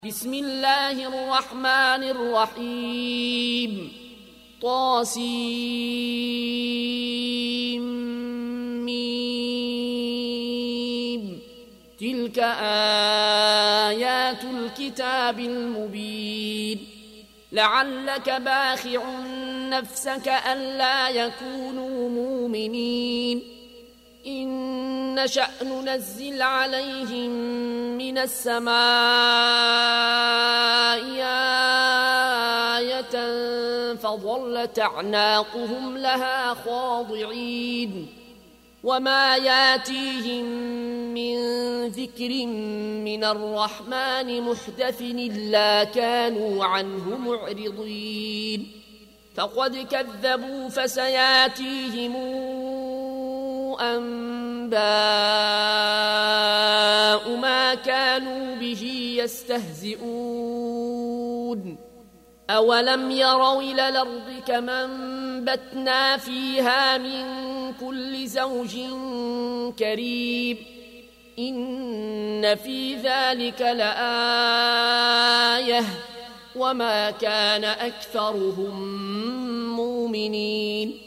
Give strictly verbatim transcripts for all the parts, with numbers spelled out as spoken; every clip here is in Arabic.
بسم الله الرحمن الرحيم طاسيم ميم تلك آيات الكتاب المبين لعلك باخع نفسك ألا يكونوا مؤمنين إن نشأ ننزل عليهم من السماء آية فظلت أعناقهم لها خاضعين وما ياتيهم من ذكر من الرحمن محدث إلا كانوا عنه معرضين فقد كذبوا فسياتيهم أنباء ما كانوا به يستهزئون أولم يروا إلى الأرض كما أنبتنا فيها من كل زوج كريم إن في ذلك لآية وما كان أكثرهم مؤمنين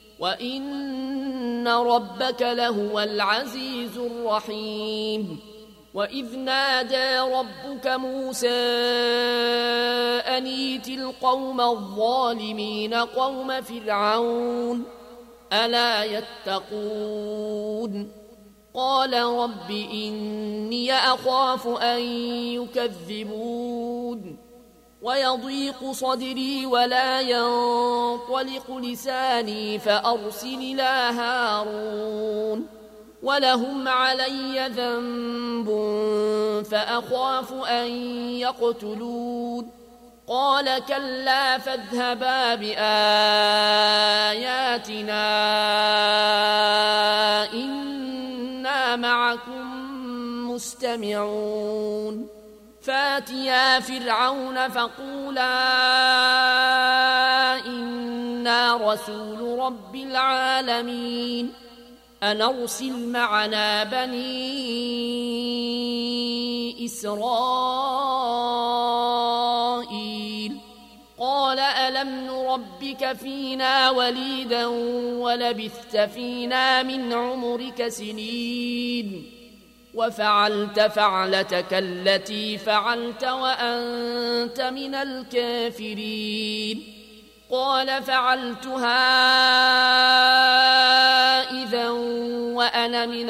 وإن ربك لهو العزيز الرحيم وإذ نادى ربك موسى أن ائت القوم الظالمين قوم فرعون ألا يتقون قال رب إني أخاف أن يكذبون ويضيق صدري ولا ينطلق لساني فأرسل إلى هارون ولهم علي ذنب فأخاف أن يقتلون قال كلا فاذهبا بآياتنا إنا معكم مستمعون فاتيا فرعون فقولا إنا رسول رب العالمين أن أرسل معنا بني إسرائيل قال ألم نربك فينا وليدا ولبثت فينا من عمرك سنين وفعلت فعلتك التي فعلت وأنت من الكافرين قال فعلتها إذا وأنا من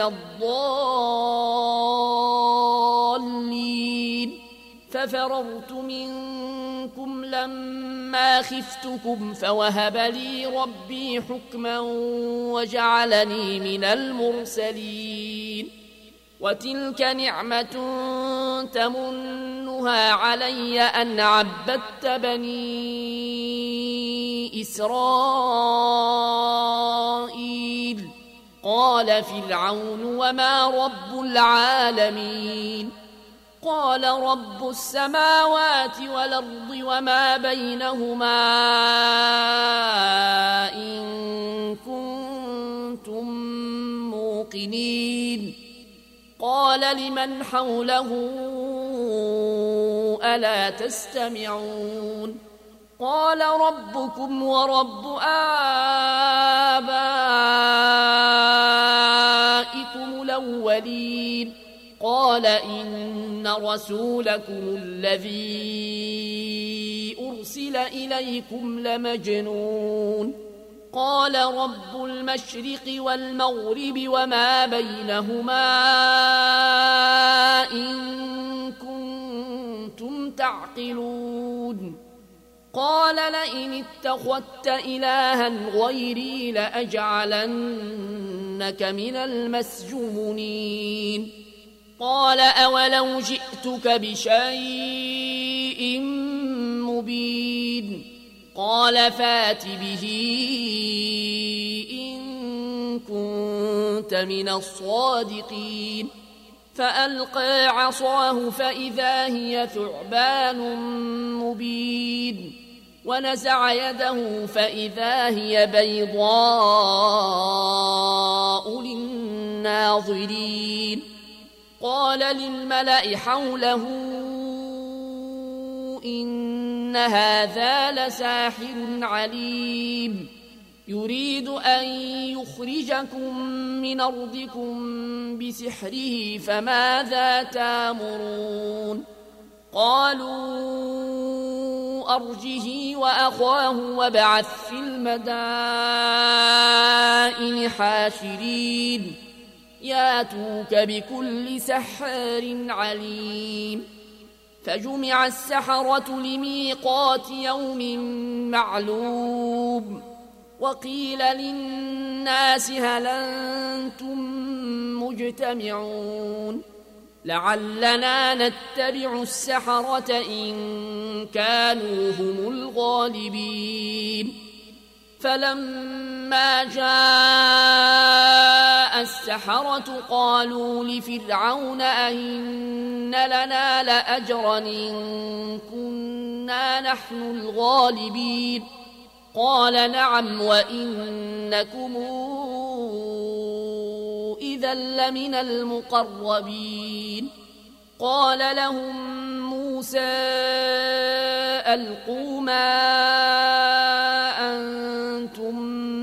الضالين ففررت منكم لما خفتكم فوهب لي ربي حكما وجعلني من المرسلين وتلك نعمة تمنها علي أن عبدت بني إسرائيل قال فرعون وما رب العالمين قال رب السماوات والأرض وما بينهما إن كنتم موقنين قال لمن حوله ألا تستمعون قال ربكم ورب آبائكم الأولين قال إن رسولكم الذي أرسل إليكم لمجنون قال رب المشرق والمغرب وما بينهما إن كنتم تعقلون قال لئن اتخذت إلها غيري لأجعلنك من المسجونين قال أولو جئتك بشيء مبين قال فات به إن كنت من الصادقين فألقى عصاه فإذا هي ثعبان مبين ونزع يده فإذا هي بيضاء للناظرين قال للملأ حوله إن هذا لساحر عليم يريد أن يخرجكم من أرضكم بسحره فماذا تامرون قالوا أرجه وأخاه وابعث في المدائن حاشرين ياتوك بكل سحار عليم فجمع السحرة لميقات يوم معلوم وقيل للناس هل أنتم مجتمعون لعلنا نتبع السحرة إن كانوا هم الغالبين فلما جاء السحرة قالوا لفرعون أئن لنا لأجرا إن كنا نحن الغالبين قال نعم وإنكم إذا لمن المقربين قال لهم موسى ألقوا ما أنتم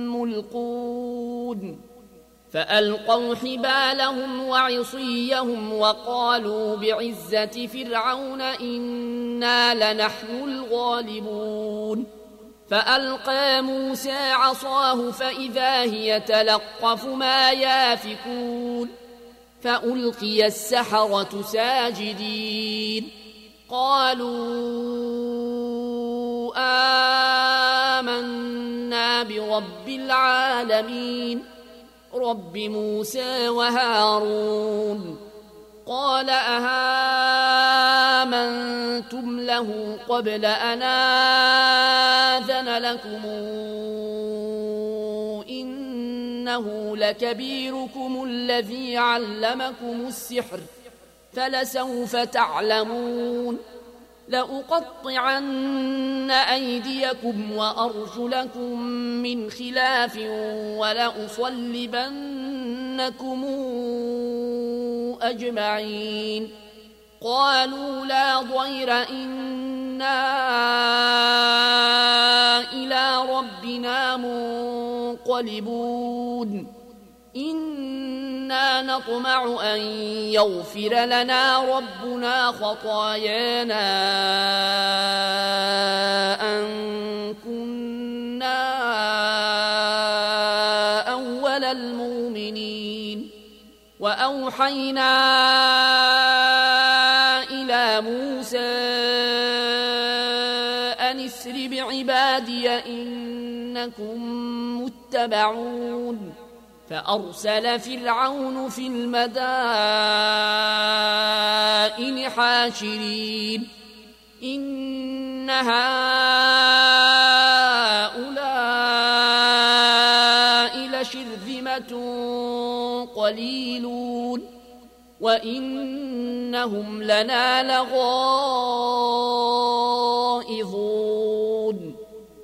ملقون فألقوا حبالهم وعصيهم وقالوا بعزة فرعون إنا لنحن الغالبون فألقى موسى عصاه فإذا هي تلقف ما يافكون فألقي السحرة ساجدين قالوا آمنا برب العالمين رب موسى وهارون قال أهامنتم له قبل أن آذن لكم إنه لكبيركم الذي علمكم السحر فلسوف تعلمون لأقطعن أيديكم وأرجلكم من خلاف ولأصلبنكم أجمعين قالوا لا ضير إنا إلى ربنا منقلبون إنا نطمع أن يغفر لنا ربنا خطايانا أن كنا أول المؤمنين وأوحينا إلى موسى أن اسر بعبادي إنكم متبعون فأرسل فرعون في المدائن حاشرين إن هؤلاء لشرذمة قليلون وإنهم لنا لغائظون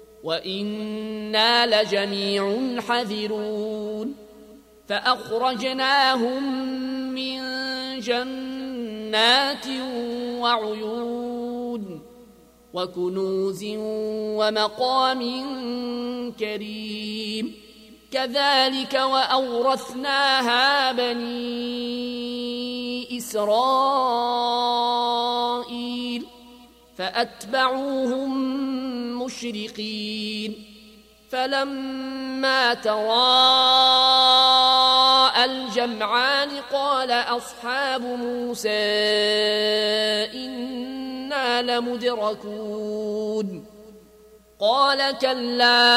وإنا لجميع حذرون فأخرجناهم من جنات وعيون وكنوز ومقام كريم كذلك وأورثناها بني إسرائيل فأتبعوهم مشرقين فلما تراءى الجمعان قال أصحاب موسى إنا لمدركون قال كلا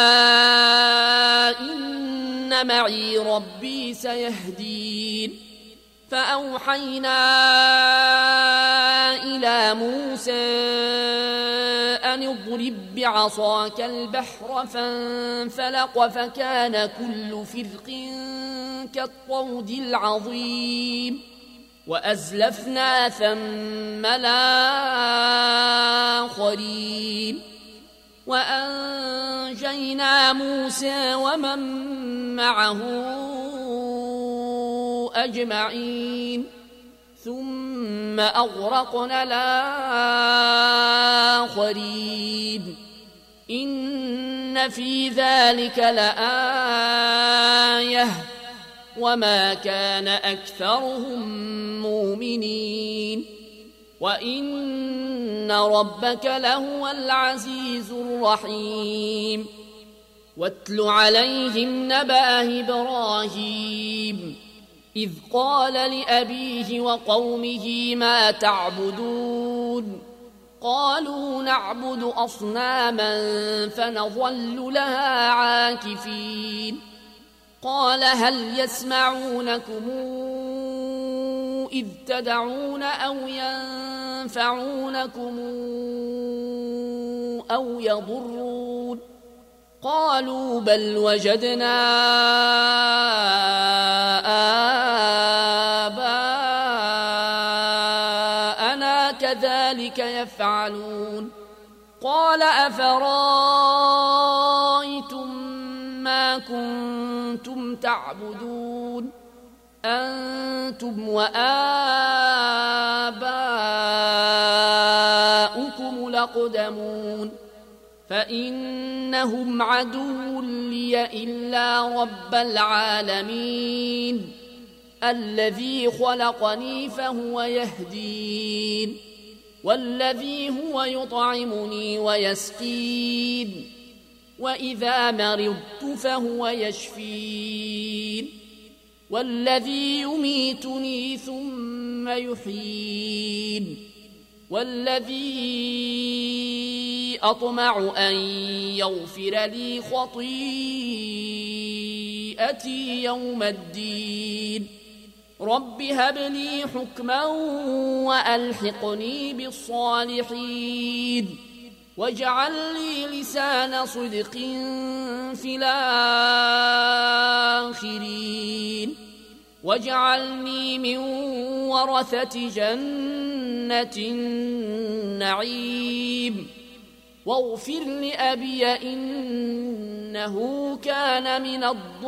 إن معي ربي سيهدين فأوحينا إلى موسى أن اضرب بعصاك البحر فانفلق فكان كل فرق كالطود العظيم وأزلفنا ثم الآخرين وأنجينا موسى ومن معه أجمعين ثم أغرقنا الآخرين إن في ذلك لآية وما كان أكثرهم مؤمنين وإن ربك لهو العزيز الرحيم واتل عليهم نبأ إبراهيم إذ قال لأبيه وقومه ما تعبدون قالوا نعبد أصناما فنظل لها عاكفين قال هل يسمعونكم إذ تدعون أو ينفعونكم أو يضرون قالوا بل وجدنا آباءنا كذلك يفعلون قال أفرأيتم ما كنتم تعبدون أنتم وآباؤكم الأقدمون فإنهم عدو لي إلا رب العالمين الذي خلقني فهو يهدين والذي هو يطعمني ويسقين وإذا مرضت فهو يشفين والذي يميتني ثم يحيين والذي أطمع أن يغفر لي خطيئتي يوم الدين رب هب لي حكما وألحقني بالصالحين واجعل لي لسان صدق في الآخرين واجعلني من ورثة جنة النعيم واغفر لأبي إنه كان من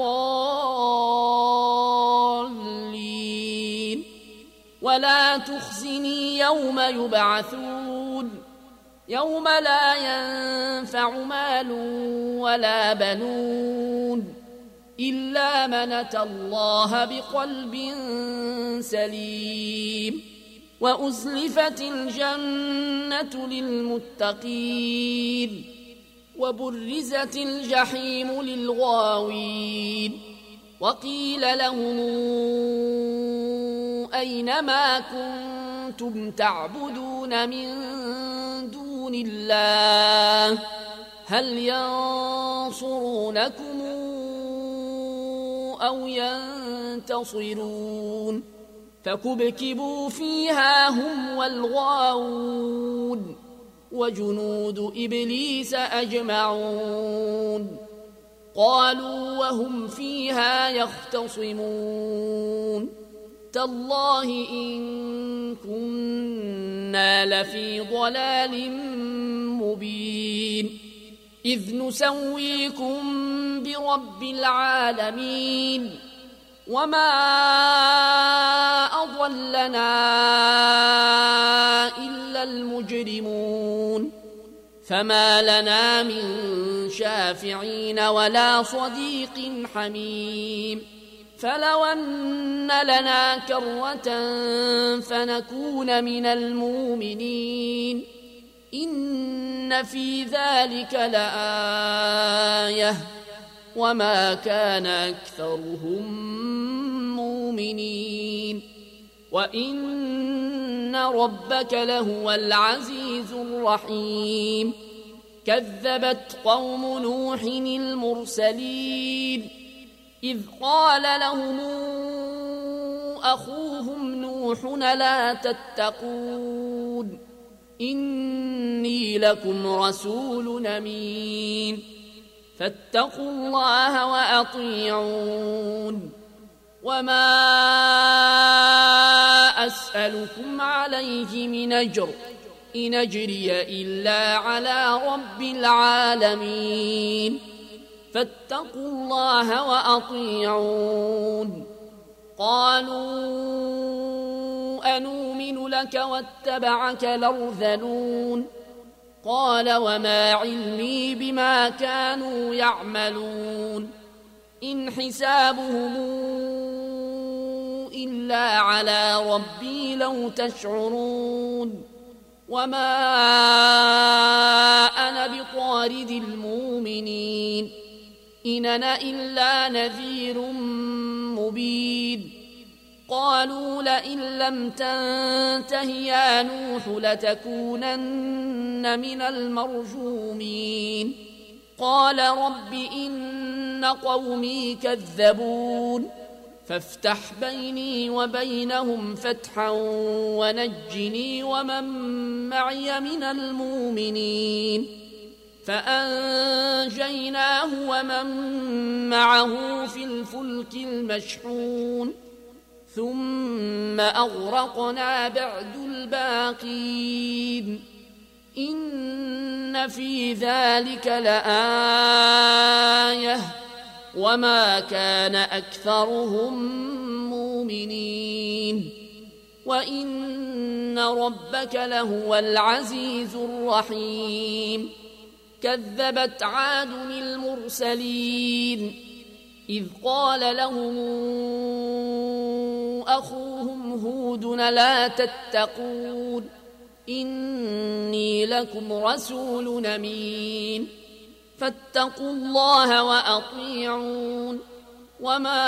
الضالين ولا تخزني يوم يبعثون يوم لا ينفع مال ولا بنون إلا من أتى الله بقلب سليم وأزلفت الجنة للمتقين وبرزت الجحيم للغاوين وقيل لهم أين ما كنتم تعبدون من دون الله هل ينصرونكم أو ينتصرون فكبكبوا فيها هم والغاوون وجنود إبليس أجمعون قالوا وهم فيها يختصمون تالله إن كنا لفي ضلال مبين إذ نسويكم برب العالمين وما أضلنا إلا المجرمون فما لنا من شافعين ولا صديق حميم فلو أن لنا كرة فنكون من المؤمنين إن في ذلك لآية وما كان أكثرهم مؤمنين وإن ربك لهو العزيز الرحيم كذبت قوم نوح المرسلين إذ قال لهم أخوهم نوح لا تتقون إني لكم رسول أمين فاتقوا الله وأطيعون وما أسألكم عليه من أجر إن أجري إلا على رب العالمين فاتقوا الله وأطيعون قالوا أنؤمن لك واتبعك الأرذلون قال وما علمي بما كانوا يعملون إن حسابهم إلا على ربي لو تشعرون وما أنا بطارد المؤمنين إن أنا إلا نذير مبين قالوا لئن لم تنته يا نوح لتكونن من المرجومين قال رب إن قومي كذبون فافتح بيني وبينهم فتحا ونجني ومن معي من المؤمنين فأنجيناه ومن معه في الفلك المشحون ثم أغرقنا بعد الباقين إن في ذلك لآية وما كان أكثرهم مؤمنين وإن ربك لهو العزيز الرحيم كذبت عاد المرسلين إذ قال لهم أخوهم هود لا تتقون إني لكم رسول أمين فاتقوا الله وأطيعون وما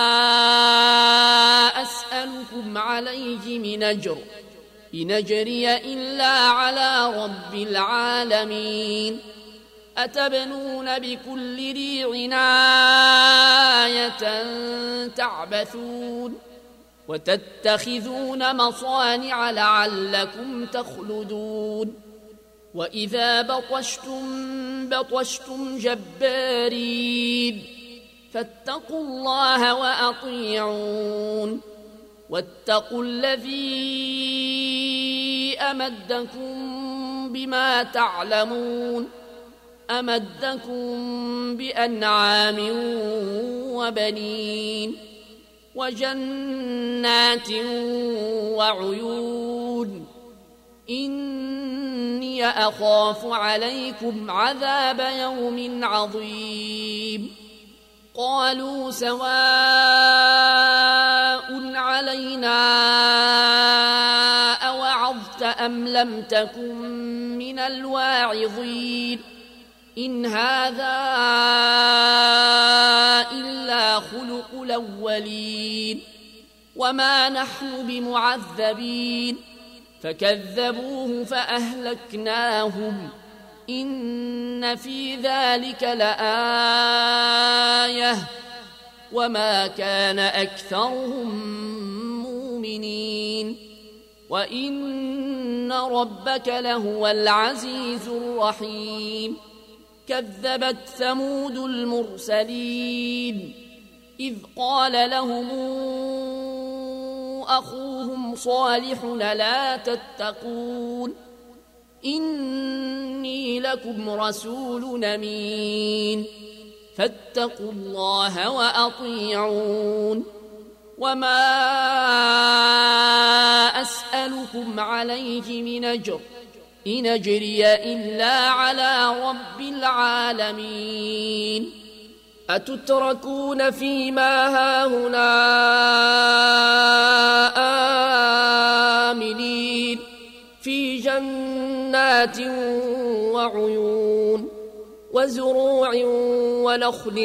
أسألكم عليه من أجر إن أجري إلا على رب العالمين أتبنون بكل ريع آية تعبثون وتتخذون مصانع لعلكم تخلدون وإذا بطشتم بطشتم جبارين فاتقوا الله وأطيعون واتقوا الذي أمدكم بما تعلمون أمدكم بأنعام وبنين وجنات وعيون إني أخاف عليكم عذاب يوم عظيم قالوا سواء علينا أوعظت أم لم تكن من الواعظين إن هذا إلا خلق الأولين وما نحن بمعذبين فكذبوه فأهلكناهم إن في ذلك لآية وما كان أكثرهم مؤمنين وإن ربك لهو العزيز الرحيم كذبت ثمود المرسلين إذ قال لهم أخوهم صالح لا تتقون إني لكم رسول أمين فاتقوا الله وأطيعون وما أسألكم عليه من أجر إن أجري إلا على رب العالمين أتتركون فيما هاهنا آمنين في جنات وعيون وزروع ونخل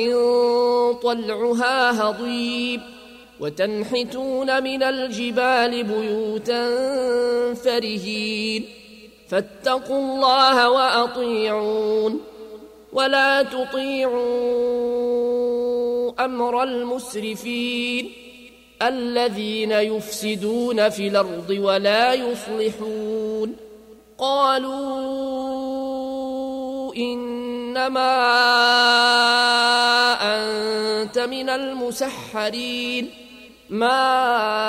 طلعها هضيم وتنحتون من الجبال بيوتا فرهين فاتقوا الله وأطيعون ولا تطيعوا أمر المسرفين الذين يفسدون في الأرض ولا يصلحون قالوا إنما أنت من المسحرين ما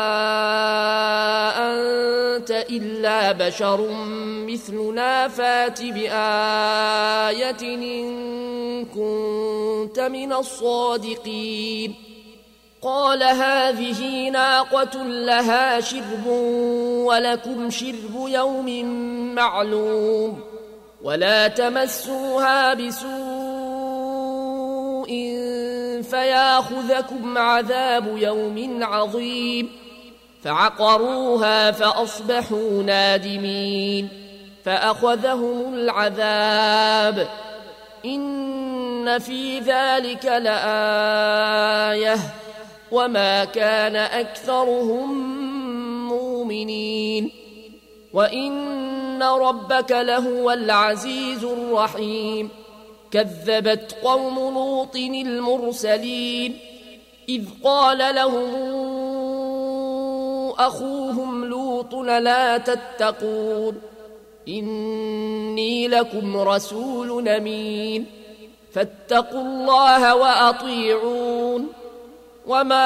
أنت إلا بشر مثلنا فات بآية إن كنت من الصادقين قال هذه ناقة لها شرب ولكم شرب يوم معلوم ولا تمسوها بسوء فياخذكم عذاب يوم عظيم فعقروها فأصبحوا نادمين فأخذهم العذاب إن في ذلك لآية وما كان أكثرهم مؤمنين وإن ربك لهو العزيز الرحيم كذبت قوم لوط المرسلين إذ قال لهم أخوهم لوط لا تتقون إني لكم رسول أمين فاتقوا الله وأطيعون وما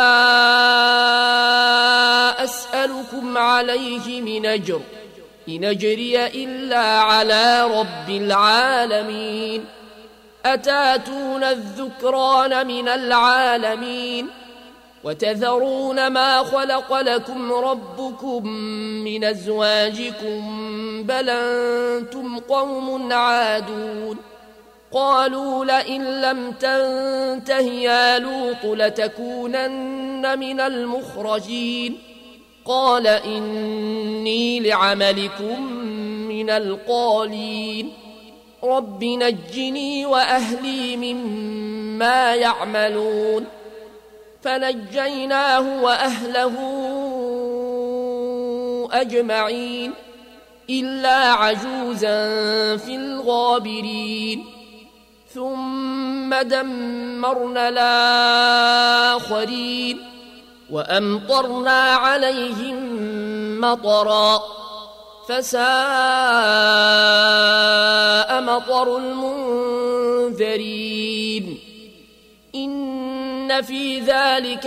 أسألكم عليه من أجر إن أجري إلا على رب العالمين أتاتون الذكران من العالمين وتذرون ما خلق لكم ربكم من أزواجكم بل أنتم قوم عادون قالوا لئن لم تنته يا لوط لتكونن من المخرجين قال إني لعملكم من القالين رب نجني وأهلي مما يعملون فنجيناه وأهله أجمعين إلا عجوزا في الغابرين ثم دمرنا الآخرين وأمطرنا عليهم مطرا فساء مطر المنذرين إن في ذلك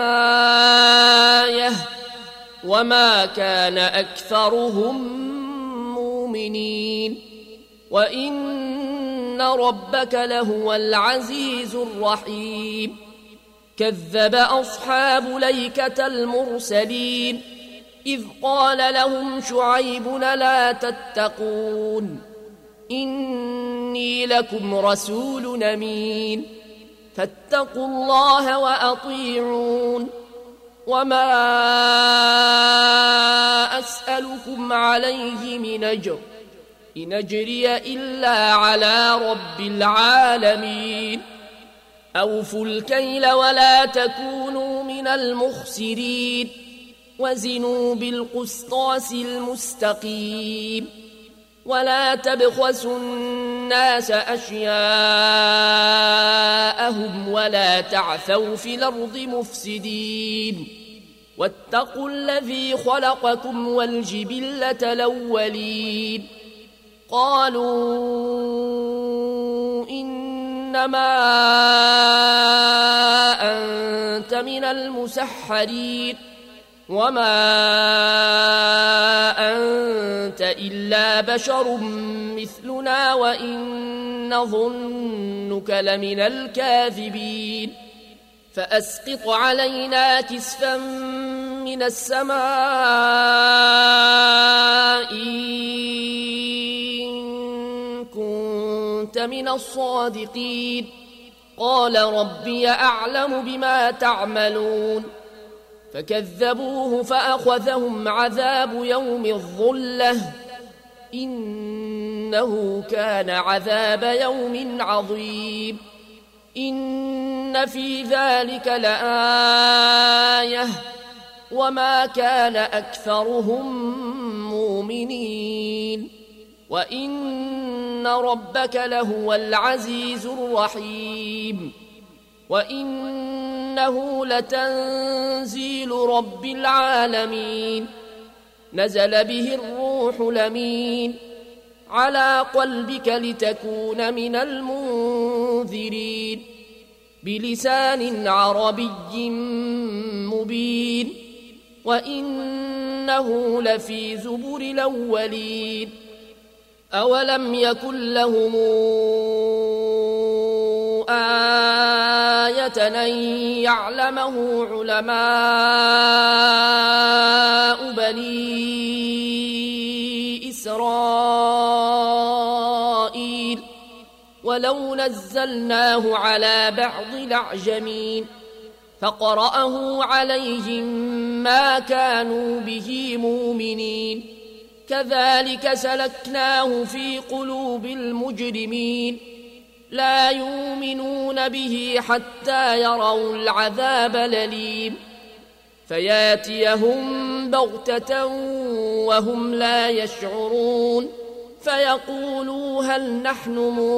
لآية وما كان أكثرهم مؤمنين وإن ربك لهو العزيز الرحيم كذب أصحاب ليكة المرسلين إذ قال لهم شعيب لا تتقون إني لكم رسول أمين فاتقوا الله وأطيعون وما أسألكم عليه من أجر إن أجري إلا على رب العالمين أوفوا الكيل ولا تكونوا من المخسرين وزنوا بالقسطاس المستقيم ولا تبخسوا الناس أشياءهم ولا تعثوا في الأرض مفسدين واتقوا الذي خلقكم والجبلة الأولين قالوا إنما أنت من المسحرين وما أنت إلا بشر مثلنا وإن نظنك لمن الكاذبين فأسقط علينا كسفا من السماء إن كنت من الصادقين قال ربي أعلم بما تعملون فكذبوه فأخذهم عذاب يوم الظلة إنه كان عذاب يوم عظيم إن في ذلك لآية وما كان أكثرهم مؤمنين وإن ربك لهو العزيز الرحيم وإنه لتنزيل رب العالمين نزل به الروح الأمين على قلبك لتكون من المنذرين بلسان عربي مبين وإنه لفي زبر الأولين أولم يكن لهم آية أن يعلمه علماء بني إسرائيل ولو نزلناه على بعض الأعجمين فقرأه عليهم ما كانوا به مؤمنين كذلك سلكناه في قلوب المجرمين لا يؤمنون به حتى يروا العذاب الأليم فياتيهم بغتة وهم لا يشعرون فيقولوا هل نحن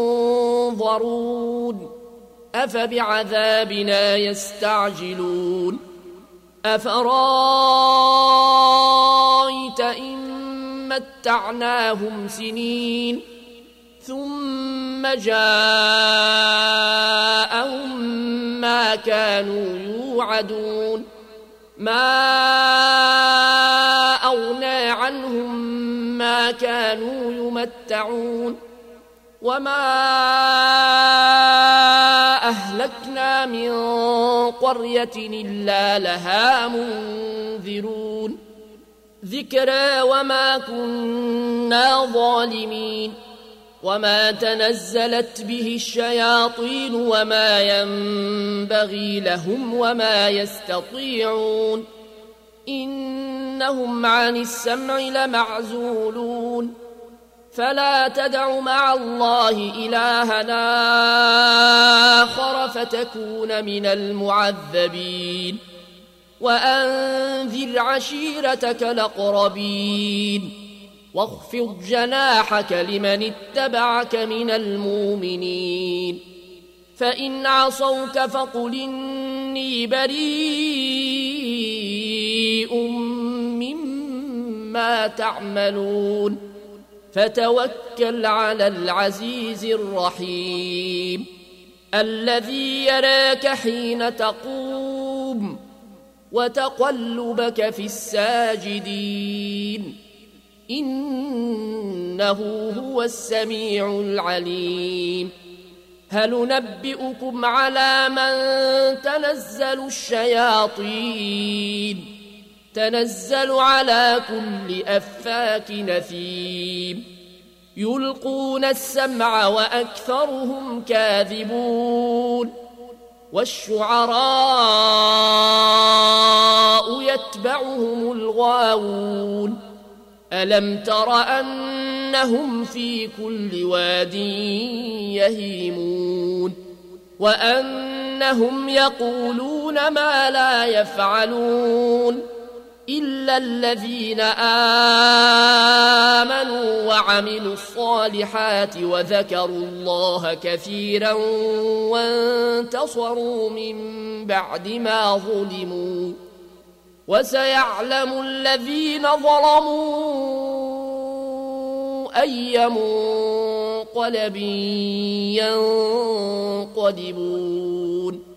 منظرون أفبعذابنا يستعجلون أفرايت إن متعناهم سنين ثم جاءهم ما كانوا يوعدون ما أغنى عنهم ما كانوا يمتعون وما أهلكنا من قرية إلا لها منذرون ذكرى وما كنا ظالمين وما تنزلت به الشياطين وما ينبغي لهم وما يستطيعون إنهم عن السمع لمعزولون فلا تدع مع الله إلهنا آخر فتكون من المعذبين وأنذر عشيرتك الأقربين واخفض جناحك لمن اتبعك من المؤمنين فإن عصوك فقل إني بريء مما تعملون فتوكل على العزيز الرحيم الذي يراك حين تقوم وتقلبك في الساجدين إنه هو السميع العليم هل ننبئكم على من تنزل الشياطين تنزل على كل أفاك نثيم يلقون السمع وأكثرهم كاذبون والشعراء يتبعهم الغاوون ألم تر أنهم في كل واد يهيمون وأنهم يقولون ما لا يفعلون إلا الذين آمنوا وعملوا الصالحات وذكروا الله كثيرا وانتصروا من بعد ما ظلموا وسيعلم الذين ظلموا أي منقلب ينقلبون